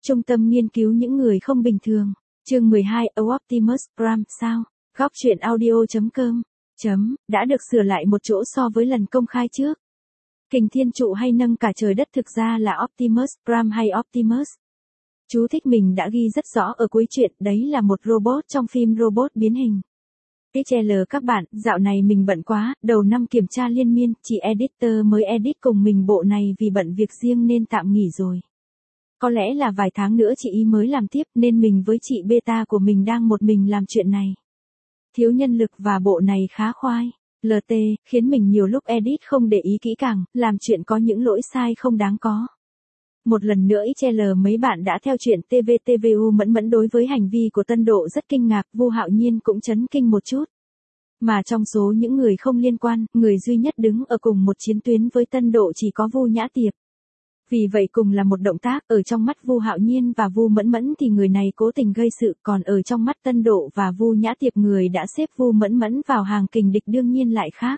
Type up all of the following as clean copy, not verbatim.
Trung tâm nghiên cứu những người không bình thường. Chương 12, Optimus Prime sao? Góc truyện audio.com. Đã được sửa lại một chỗ so với lần công khai trước. Kình thiên trụ hay nâng cả trời đất thực ra là Optimus Prime hay Optimus. Chú thích mình đã ghi rất rõ ở cuối truyện, đấy là một robot trong phim robot biến hình. XL các bạn, dạo này mình bận quá, đầu năm kiểm tra liên miên, chị editor mới edit cùng mình bộ này vì bận việc riêng nên tạm nghỉ rồi. Có lẽ là vài tháng nữa chị ý mới làm tiếp nên mình với chị beta của mình đang một mình làm chuyện này. Thiếu nhân lực và bộ này khá khoai. LT, khiến mình nhiều lúc edit không để ý kỹ càng, làm chuyện có những lỗi sai không đáng có. Một lần nữa XL mấy bạn đã theo chuyện TVTVU mẫn mẫn đối với hành vi của Tân Độ rất kinh ngạc, Vu Hạo Nhiên cũng chấn kinh một chút. Mà trong số những người không liên quan, người duy nhất đứng ở cùng một chiến tuyến với Tân Độ chỉ có Vu Nhã Tiệp. Vì vậy cùng là một động tác, ở trong mắt Vu Hạo Nhiên và Vu Mẫn Mẫn thì người này cố tình gây sự, còn ở trong mắt Tân Độ và Vu Nhã Tiệp người đã xếp Vu Mẫn Mẫn vào hàng kình địch đương nhiên lại khác.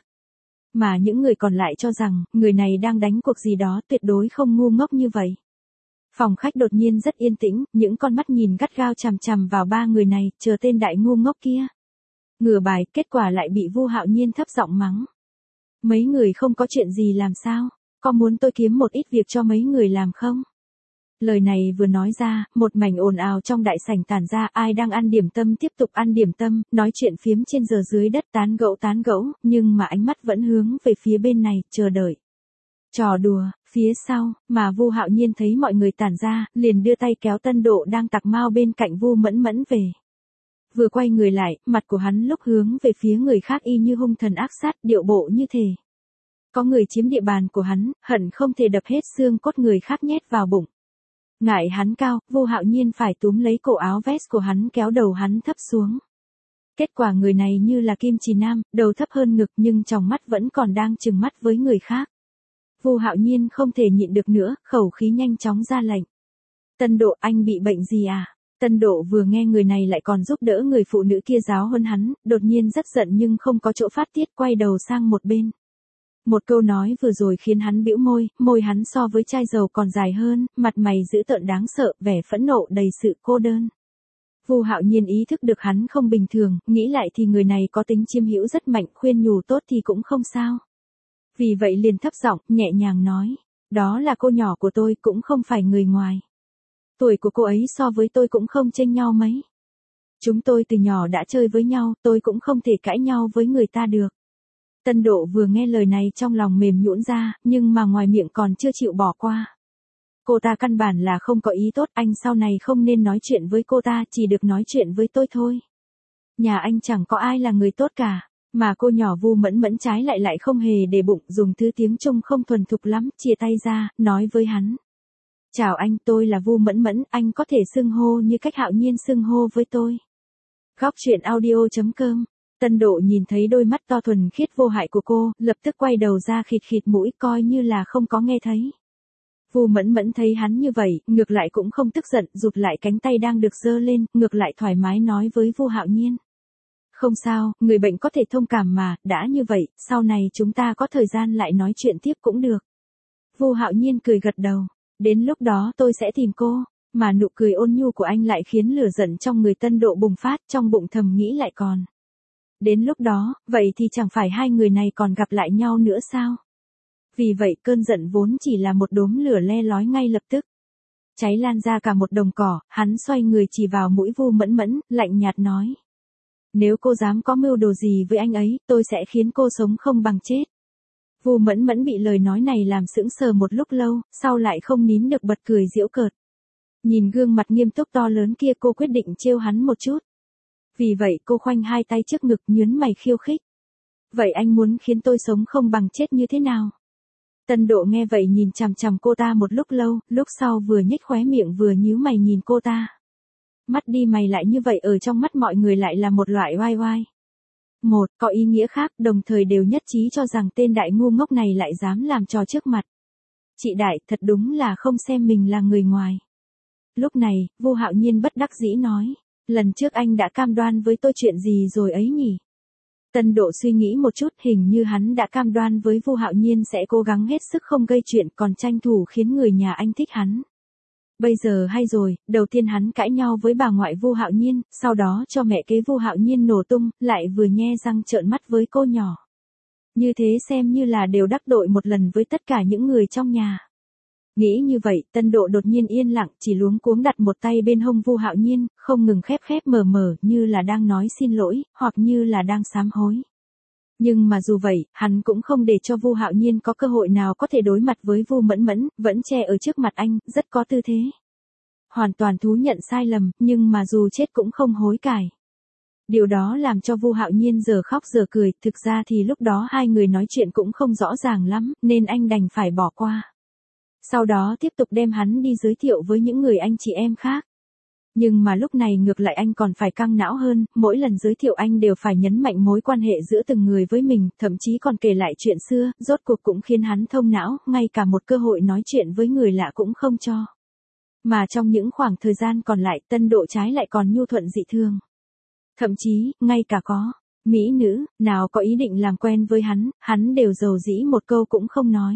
Mà những người còn lại cho rằng, người này đang đánh cuộc gì đó, tuyệt đối không ngu ngốc như vậy. Phòng khách đột nhiên rất yên tĩnh, những con mắt nhìn gắt gao chằm chằm vào ba người này, chờ tên đại ngu ngốc kia. Ngửa bài, kết quả lại bị Vu Hạo Nhiên thấp giọng mắng. Mấy người không có chuyện gì làm sao? Có muốn tôi kiếm một ít việc cho mấy người làm không? Lời này vừa nói ra, một mảnh ồn ào trong đại sảnh tản ra, ai đang ăn điểm tâm tiếp tục ăn điểm tâm, nói chuyện phiếm trên giờ dưới đất tán gẫu, nhưng mà ánh mắt vẫn hướng về phía bên này, chờ đợi. Trò đùa, phía sau, mà Vu Hạo Nhiên thấy mọi người tản ra, liền đưa tay kéo Tân Độ đang tặc mau bên cạnh Vu Mẫn Mẫn về. Vừa quay người lại, mặt của hắn lúc hướng về phía người khác y như hung thần ác sát, điệu bộ như thể có người chiếm địa bàn của hắn, hận không thể đập hết xương cốt người khác nhét vào bụng. Ngại hắn cao, Vu Hạo Nhiên phải túm lấy cổ áo vest của hắn kéo đầu hắn thấp xuống. Kết quả người này như là kim chỉ nam, đầu thấp hơn ngực nhưng tròng mắt vẫn còn đang trừng mắt với người khác. Vu Hạo Nhiên không thể nhịn được nữa, khẩu khí nhanh chóng ra lệnh. Tân Độ, anh bị bệnh gì à? Tân Độ vừa nghe người này lại còn giúp đỡ người phụ nữ kia giáo hơn hắn, đột nhiên rất giận nhưng không có chỗ phát tiết, quay đầu sang một bên. Một câu nói vừa rồi khiến hắn bĩu môi, môi hắn so với chai dầu còn dài hơn, mặt mày dữ tợn đáng sợ, vẻ phẫn nộ đầy sự cô đơn. Vu Hạo Nhiên ý thức được hắn không bình thường, nghĩ lại thì người này có tính chiếm hữu rất mạnh, khuyên nhủ tốt thì cũng không sao. Vì vậy liền thấp giọng, nhẹ nhàng nói, đó là cô nhỏ của tôi, cũng không phải người ngoài. Tuổi của cô ấy so với tôi cũng không chênh nhau mấy. Chúng tôi từ nhỏ đã chơi với nhau, tôi cũng không thể cãi nhau với người ta được. Tân Độ vừa nghe lời này trong lòng mềm nhũn ra, nhưng mà ngoài miệng còn chưa chịu bỏ qua. Cô ta căn bản là không có ý tốt, anh sau này không nên nói chuyện với cô ta, chỉ được nói chuyện với tôi thôi. Nhà anh chẳng có ai là người tốt cả, mà cô nhỏ Vu Mẫn Mẫn trái lại không hề để bụng, dùng thứ tiếng Trung không thuần thục lắm, chia tay ra, nói với hắn. Chào anh, tôi là Vu Mẫn Mẫn, anh có thể xưng hô như cách Hạo Nhiên xưng hô với tôi. Góc truyện audio.com. Tân Độ nhìn thấy đôi mắt to thuần khiết vô hại của cô, lập tức quay đầu ra khịt khịt mũi coi như là không có nghe thấy. Vu Mẫn Mẫn thấy hắn như vậy, ngược lại cũng không tức giận, rụt lại cánh tay đang được giơ lên, ngược lại thoải mái nói với Vu Hạo Nhiên. Không sao, người bệnh có thể thông cảm mà, đã như vậy, sau này chúng ta có thời gian lại nói chuyện tiếp cũng được. Vu Hạo Nhiên cười gật đầu, đến lúc đó tôi sẽ tìm cô. Mà nụ cười ôn nhu của anh lại khiến lửa giận trong người Tân Độ bùng phát, trong bụng thầm nghĩ lại còn. Đến lúc đó, vậy thì chẳng phải hai người này còn gặp lại nhau nữa sao? Vì vậy cơn giận vốn chỉ là một đốm lửa le lói ngay lập tức. Cháy lan ra cả một đồng cỏ, hắn xoay người chỉ vào mũi Vu Mẫn Mẫn, lạnh nhạt nói. Nếu cô dám có mưu đồ gì với anh ấy, tôi sẽ khiến cô sống không bằng chết. Vu Mẫn Mẫn bị lời nói này làm sững sờ một lúc lâu, sau lại không nín được bật cười giễu cợt. Nhìn gương mặt nghiêm túc to lớn kia cô quyết định trêu hắn một chút. Vì vậy cô khoanh hai tay trước ngực nhướng mày khiêu khích. Vậy anh muốn khiến tôi sống không bằng chết như thế nào? Tân Độ nghe vậy nhìn chằm chằm cô ta một lúc lâu, lúc sau vừa nhếch khóe miệng vừa nhíu mày nhìn cô ta. Mắt đi mày lại như vậy ở trong mắt mọi người lại là một loại oai oai. Một, có ý nghĩa khác, đồng thời đều nhất trí cho rằng tên đại ngu ngốc này lại dám làm trò trước mặt. Chị đại, thật đúng là không xem mình là người ngoài. Lúc này, Vu Hạo Nhiên bất đắc dĩ nói. Lần trước anh đã cam đoan với tôi chuyện gì rồi ấy nhỉ? Tân Độ suy nghĩ một chút, hình như hắn đã cam đoan với Vu Hạo Nhiên sẽ cố gắng hết sức không gây chuyện, còn tranh thủ khiến người nhà anh thích hắn. Bây giờ hay rồi, đầu tiên hắn cãi nhau với bà ngoại Vu Hạo Nhiên, sau đó cho mẹ kế Vu Hạo Nhiên nổ tung, lại vừa nhe răng trợn mắt với cô nhỏ. Như thế xem như là đều đắc tội một lần với tất cả những người trong nhà. Nghĩ như vậy, Tân Độ đột nhiên yên lặng, chỉ luống cuống đặt một tay bên hông Vu Hạo Nhiên, không ngừng khép mở như là đang nói xin lỗi, hoặc như là đang sám hối. Nhưng mà dù vậy, hắn cũng không để cho Vu Hạo Nhiên có cơ hội nào có thể đối mặt với Vu Mẫn Mẫn, vẫn che ở trước mặt anh, rất có tư thế. Hoàn toàn thú nhận sai lầm, nhưng mà dù chết cũng không hối cải. Điều đó làm cho Vu Hạo Nhiên giờ khóc giờ cười, thực ra thì lúc đó hai người nói chuyện cũng không rõ ràng lắm, nên anh đành phải bỏ qua. Sau đó tiếp tục đem hắn đi giới thiệu với những người anh chị em khác. Nhưng mà lúc này ngược lại anh còn phải căng não hơn, mỗi lần giới thiệu anh đều phải nhấn mạnh mối quan hệ giữa từng người với mình, thậm chí còn kể lại chuyện xưa, rốt cuộc cũng khiến hắn thông não, ngay cả một cơ hội nói chuyện với người lạ cũng không cho. Mà trong những khoảng thời gian còn lại, Tân Độ trái lại còn nhu thuận dị thường. Thậm chí, ngay cả có mỹ nữ nào có ý định làm quen với hắn đều dầu dĩ một câu cũng không nói.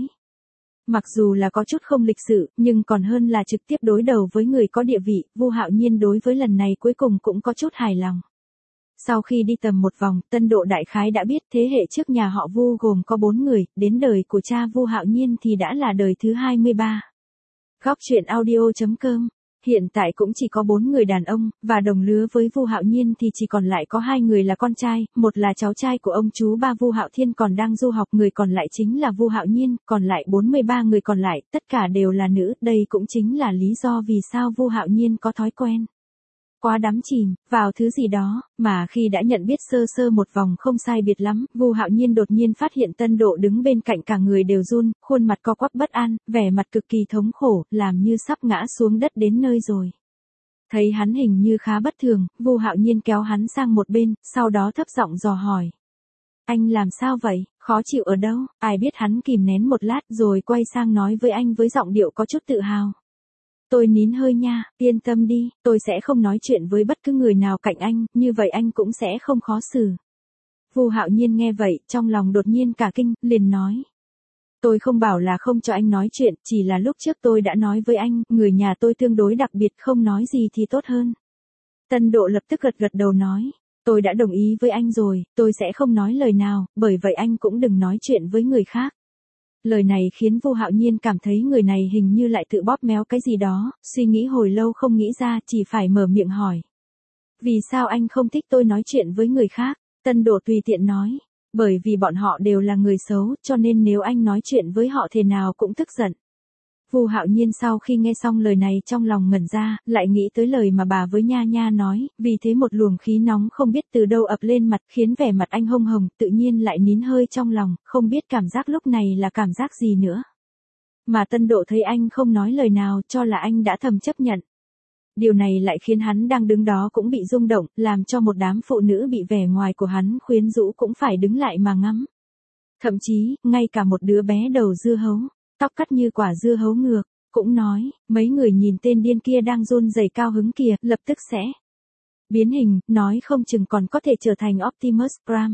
Mặc dù là có chút không lịch sự, nhưng còn hơn là trực tiếp đối đầu với người có địa vị, Vu Hạo Nhiên đối với lần này cuối cùng cũng có chút hài lòng. Sau khi đi tầm một vòng, Tân Độ đại khái đã biết thế hệ trước nhà họ Vu gồm có 4 người, đến đời của cha Vu Hạo Nhiên thì đã là đời thứ 23. Góc truyện audio.com. Hiện tại cũng chỉ có 4 người đàn ông, và đồng lứa với Vu Hạo Nhiên thì chỉ còn lại có 2 người là con trai, một là cháu trai của ông chú ba Vu Hạo Thiên còn đang du học, người còn lại chính là Vu Hạo Nhiên, còn lại 43 người còn lại, tất cả đều là nữ, đây cũng chính là lý do vì sao Vu Hạo Nhiên có thói quen quá đắm chìm vào thứ gì đó, mà khi đã nhận biết sơ sơ một vòng không sai biệt lắm, Vu Hạo Nhiên đột nhiên phát hiện Tân Độ đứng bên cạnh cả người đều run, khuôn mặt co quắp bất an, vẻ mặt cực kỳ thống khổ, làm như sắp ngã xuống đất đến nơi rồi. Thấy hắn hình như khá bất thường, Vu Hạo Nhiên kéo hắn sang một bên, sau đó thấp giọng dò hỏi. Anh làm sao vậy, khó chịu ở đâu? Ai biết hắn kìm nén một lát rồi quay sang nói với anh với giọng điệu có chút tự hào. Tôi nín hơi nha, yên tâm đi, tôi sẽ không nói chuyện với bất cứ người nào cạnh anh, như vậy anh cũng sẽ không khó xử. Vu Hạo Nhiên nghe vậy, trong lòng đột nhiên cả kinh, liền nói. Tôi không bảo là không cho anh nói chuyện, chỉ là lúc trước tôi đã nói với anh, người nhà tôi tương đối đặc biệt, không nói gì thì tốt hơn. Tân Độ lập tức gật đầu nói. Tôi đã đồng ý với anh rồi, tôi sẽ không nói lời nào, bởi vậy anh cũng đừng nói chuyện với người khác. Lời này khiến Vu Hạo Nhiên cảm thấy người này hình như lại tự bóp méo cái gì đó, suy nghĩ hồi lâu không nghĩ ra, chỉ phải mở miệng hỏi. Vì sao anh không thích tôi nói chuyện với người khác? Tân Độ tùy tiện nói. Bởi vì bọn họ đều là người xấu, cho nên nếu anh nói chuyện với họ thế nào cũng tức giận. Vu Hạo Nhiên sau khi nghe xong lời này trong lòng ngẩn ra, lại nghĩ tới lời mà bà với Nha Nha nói, vì thế một luồng khí nóng không biết từ đâu ập lên mặt khiến vẻ mặt anh hồng hồng, tự nhiên lại nín hơi trong lòng, không biết cảm giác lúc này là cảm giác gì nữa. Mà Tân Độ thấy anh không nói lời nào cho là anh đã thầm chấp nhận. Điều này lại khiến hắn đang đứng đó cũng bị rung động, làm cho một đám phụ nữ bị vẻ ngoài của hắn quyến rũ cũng phải đứng lại mà ngắm. Thậm chí, ngay cả một đứa bé đầu dưa hấu, tóc cắt như quả dưa hấu ngược, cũng nói, mấy người nhìn tên điên kia đang run rẩy cao hứng kìa, lập tức sẽ biến hình, nói không chừng còn có thể trở thành Optimus Prime.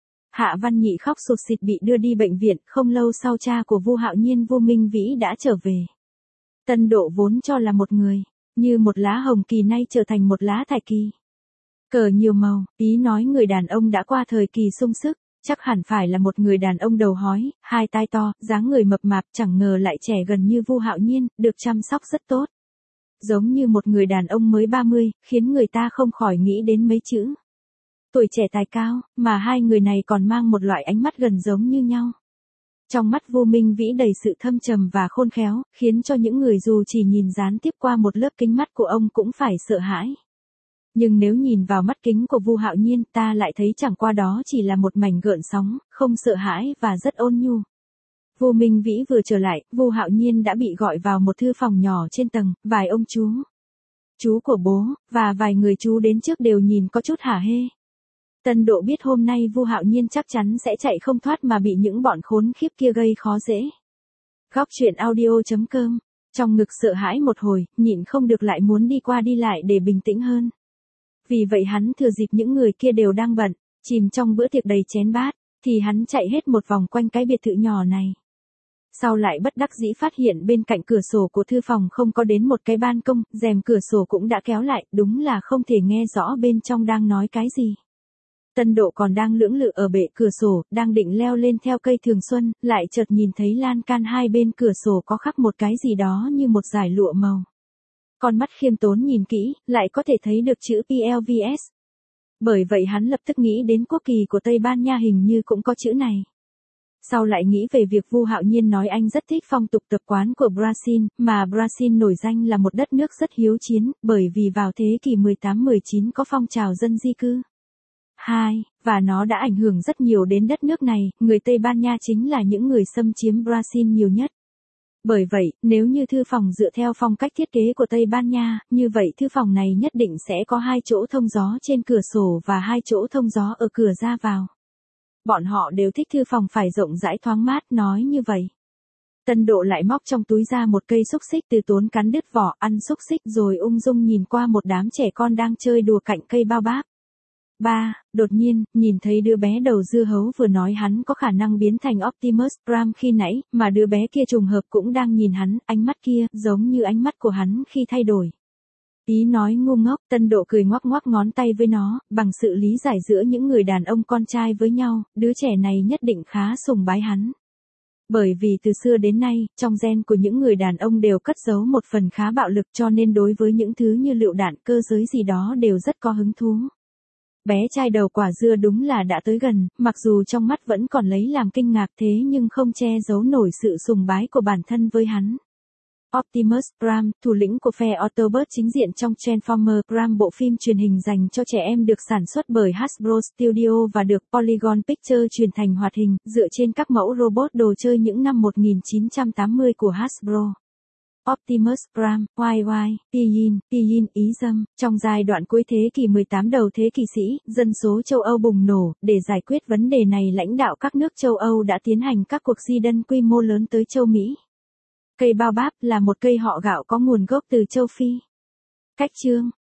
Hạ Văn Nhị khóc sụt sịt bị đưa đi bệnh viện, không lâu sau cha của Vu Hạo Nhiên Vu Minh Vĩ đã trở về. Tân Độ vốn cho là một người, như một lá hồng kỳ nay trở thành một lá thải kỳ. Cờ nhiều màu, ý nói người đàn ông đã qua thời kỳ sung sức. Chắc hẳn phải là một người đàn ông đầu hói, hai tai to, dáng người mập mạp, chẳng ngờ lại trẻ gần như Vu Hạo Nhiên, được chăm sóc rất tốt. Giống như một người đàn ông mới 30, khiến người ta không khỏi nghĩ đến mấy chữ. Tuổi trẻ tài cao, mà hai người này còn mang một loại ánh mắt gần giống như nhau. Trong mắt Vu Minh Vĩ đầy sự thâm trầm và khôn khéo, khiến cho những người dù chỉ nhìn gián tiếp qua một lớp kính mắt của ông cũng phải sợ hãi. Nhưng nếu nhìn vào mắt kính của Vu Hạo Nhiên, ta lại thấy chẳng qua đó chỉ là một mảnh gợn sóng, không sợ hãi và rất ôn nhu. Vu Minh Vĩ vừa trở lại, Vu Hạo Nhiên đã bị gọi vào một thư phòng nhỏ trên tầng, vài ông chú của bố, và vài người chú đến trước đều nhìn có chút hả hê. Tân Độ biết hôm nay Vu Hạo Nhiên chắc chắn sẽ chạy không thoát mà bị những bọn khốn khiếp kia gây khó dễ. Góc truyện audio.com. Trong ngực sợ hãi một hồi, nhịn không được lại muốn đi qua đi lại để bình tĩnh hơn. Vì vậy hắn thừa dịp những người kia đều đang bận, chìm trong bữa tiệc đầy chén bát, thì hắn chạy hết một vòng quanh cái biệt thự nhỏ này. Sau lại bất đắc dĩ phát hiện bên cạnh cửa sổ của thư phòng không có đến một cái ban công, rèm cửa sổ cũng đã kéo lại, đúng là không thể nghe rõ bên trong đang nói cái gì. Tân Độ còn đang lưỡng lự ở bệ cửa sổ, đang định leo lên theo cây thường xuân, lại chợt nhìn thấy lan can hai bên cửa sổ có khắc một cái gì đó như một dải lụa màu. Con mắt khiêm tốn nhìn kỹ, lại có thể thấy được chữ PLVS. Bởi vậy hắn lập tức nghĩ đến quốc kỳ của Tây Ban Nha hình như cũng có chữ này. Sau lại nghĩ về việc Vu Hạo Nhiên nói anh rất thích phong tục tập quán của Brazil, mà Brazil nổi danh là một đất nước rất hiếu chiến, bởi vì vào thế kỷ 18-19 có phong trào dân di cư. Và nó đã ảnh hưởng rất nhiều đến đất nước này, người Tây Ban Nha chính là những người xâm chiếm Brazil nhiều nhất. Bởi vậy, nếu như thư phòng dựa theo phong cách thiết kế của Tây Ban Nha, như vậy thư phòng này nhất định sẽ có 2 chỗ thông gió trên cửa sổ và 2 chỗ thông gió ở cửa ra vào. Bọn họ đều thích thư phòng phải rộng rãi thoáng mát, nói như vậy. Tân Độ lại móc trong túi ra một cây xúc xích từ tốn cắn đứt vỏ, ăn xúc xích rồi ung dung nhìn qua một đám trẻ con đang chơi đùa cạnh cây bao báp. Đột nhiên, nhìn thấy đứa bé đầu dưa hấu vừa nói hắn có khả năng biến thành Optimus Prime khi nãy, mà đứa bé kia trùng hợp cũng đang nhìn hắn, ánh mắt kia, giống như ánh mắt của hắn khi thay đổi. Ý nói ngu ngốc, Tân Độ cười ngoắc ngoắc ngón tay với nó, bằng sự lý giải giữa những người đàn ông con trai với nhau, đứa trẻ này nhất định khá sùng bái hắn. Bởi vì từ xưa đến nay, trong gen của những người đàn ông đều cất giấu một phần khá bạo lực, cho nên đối với những thứ như lựu đạn, cơ giới gì đó đều rất có hứng thú. Bé trai đầu quả dưa đúng là đã tới gần, mặc dù trong mắt vẫn còn lấy làm kinh ngạc thế nhưng không che giấu nổi sự sùng bái của bản thân với hắn. Optimus Prime, thủ lĩnh của phe Autobot chính diện trong Transformers Prime, bộ phim truyền hình dành cho trẻ em được sản xuất bởi Hasbro Studio và được Polygon Pictures chuyển thành hoạt hình, dựa trên các mẫu robot đồ chơi những năm 1980 của Hasbro. Optimus Prime, Pyin, ý dâm, trong giai đoạn cuối thế kỷ 18 đầu thế kỷ sĩ, dân số châu Âu bùng nổ, để giải quyết vấn đề này lãnh đạo các nước châu Âu đã tiến hành các cuộc di dân quy mô lớn tới châu Mỹ. Cây bao báp là một cây họ gạo có nguồn gốc từ châu Phi. Cách chương